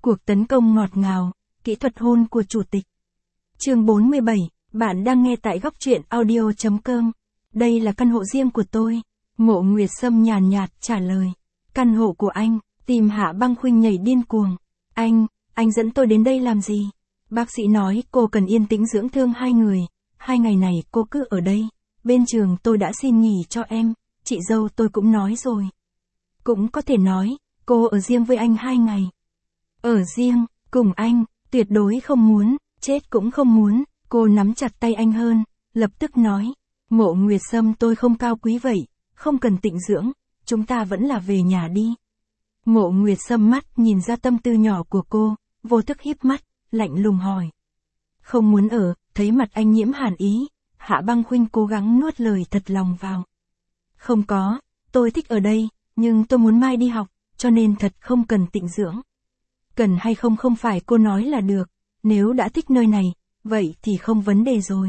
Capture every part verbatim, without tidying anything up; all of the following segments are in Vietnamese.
Cuộc tấn công ngọt ngào, kỹ thuật hôn của chủ tịch. Chương bốn mươi bảy, bạn đang nghe tại góc truyện audio chấm com. Đây là căn hộ riêng của tôi. Mộ Nguyệt Sâm nhàn nhạt trả lời. Căn hộ của anh, tìm Hạ Băng Khuynh nhảy điên cuồng. Anh, anh dẫn tôi đến đây làm gì? Bác sĩ nói cô cần yên tĩnh dưỡng thương hai người. Hai ngày này cô cứ ở đây. Bên trường tôi đã xin nghỉ cho em. Chị dâu tôi cũng nói rồi. Cũng có thể nói, cô ở riêng với anh hai ngày. Ở riêng, cùng anh, tuyệt đối không muốn, chết cũng không muốn. Cô nắm chặt tay anh hơn, lập tức nói. Mộ Nguyệt Sâm tôi không cao quý vậy, không cần tịnh dưỡng, chúng ta vẫn là về nhà đi. Mộ Nguyệt Sâm mắt nhìn ra tâm tư nhỏ của cô, vô thức híp mắt, lạnh lùng hỏi. Không muốn ở, thấy mặt anh nhiễm hàn ý, Hạ Băng Khuynh cố gắng nuốt lời thật lòng vào. Không có, tôi thích ở đây, nhưng tôi muốn mai đi học, cho nên thật không cần tịnh dưỡng. Cần hay không không phải cô nói là được, nếu đã thích nơi này, vậy thì không vấn đề rồi.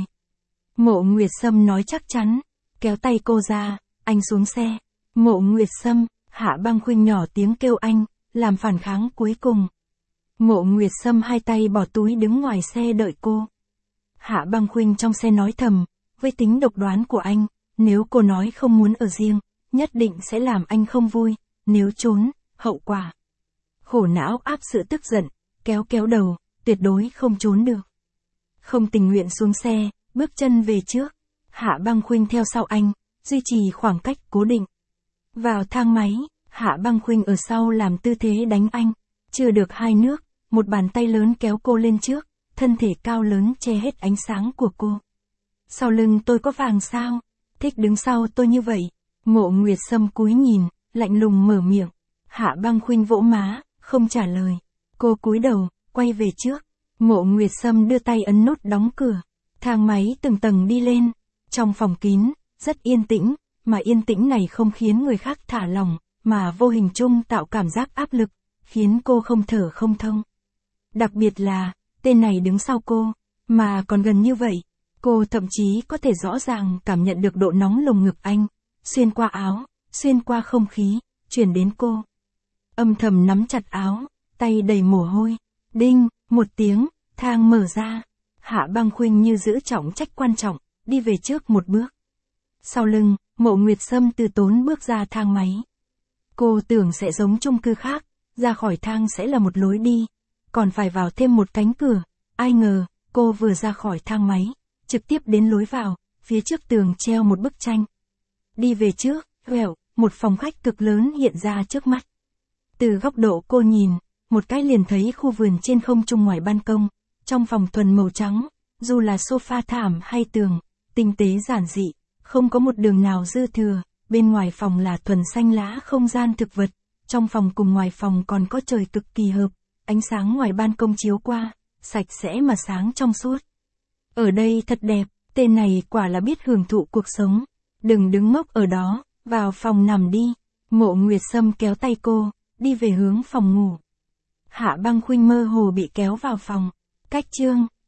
Mộ Nguyệt Sâm nói chắc chắn, kéo tay cô ra, anh xuống xe. Mộ Nguyệt Sâm, Hạ Băng Khuynh nhỏ tiếng kêu anh, làm phản kháng cuối cùng. Mộ Nguyệt Sâm hai tay bỏ túi đứng ngoài xe đợi cô. Hạ Băng Khuynh trong xe nói thầm, với tính độc đoán của anh, nếu cô nói không muốn ở riêng, nhất định sẽ làm anh không vui, nếu trốn, hậu quả. Khổ não áp sự tức giận, kéo kéo đầu, tuyệt đối không trốn được. Không tình nguyện xuống xe, bước chân về trước. Hạ Băng Khuynh theo sau anh, duy trì khoảng cách cố định. Vào thang máy, Hạ Băng Khuynh ở sau làm tư thế đánh anh. Chưa được hai nước, một bàn tay lớn kéo cô lên trước, thân thể cao lớn che hết ánh sáng của cô. Sau lưng tôi có vàng sao? Thích đứng sau tôi như vậy. Mộ Nguyệt Sâm cúi nhìn, lạnh lùng mở miệng. Hạ Băng Khuynh vỗ má, không trả lời. Cô cúi đầu, quay về trước. Mộ Nguyệt Sâm đưa tay ấn nút đóng cửa. Thang máy từng tầng đi lên. Trong phòng kín, rất yên tĩnh, mà yên tĩnh này không khiến người khác thả lỏng, mà vô hình chung tạo cảm giác áp lực, khiến cô không thở không thông. Đặc biệt là, tên này đứng sau cô, mà còn gần như vậy. Cô thậm chí có thể rõ ràng cảm nhận được độ nóng lồng ngực anh, xuyên qua áo, xuyên qua không khí, truyền đến cô. Âm thầm nắm chặt áo, tay đầy mồ hôi. Đinh, một tiếng, thang mở ra. Hạ Băng Khuynh như giữ trọng trách quan trọng, đi về trước một bước. Sau lưng, Mộ Nguyệt Sâm từ tốn bước ra thang máy. Cô tưởng sẽ giống chung cư khác, ra khỏi thang sẽ là một lối đi, còn phải vào thêm một cánh cửa. Ai ngờ, cô vừa ra khỏi thang máy, trực tiếp đến lối vào, phía trước tường treo một bức tranh. Đi về trước, vèo, một phòng khách cực lớn hiện ra trước mắt. Từ góc độ cô nhìn, một cái liền thấy khu vườn trên không trung ngoài ban công, trong phòng thuần màu trắng, dù là sofa thảm hay tường, tinh tế giản dị, không có một đường nào dư thừa, bên ngoài phòng là thuần xanh lá không gian thực vật, trong phòng cùng ngoài phòng còn có trời cực kỳ hợp, ánh sáng ngoài ban công chiếu qua, sạch sẽ mà sáng trong suốt. Ở đây thật đẹp, tên này quả là biết hưởng thụ cuộc sống, đừng đứng ngốc ở đó, vào phòng nằm đi. Mộ Nguyệt Sâm kéo tay cô, đi về hướng phòng ngủ. Hạ Băng Khuynh mơ hồ bị kéo vào phòng. Cách chương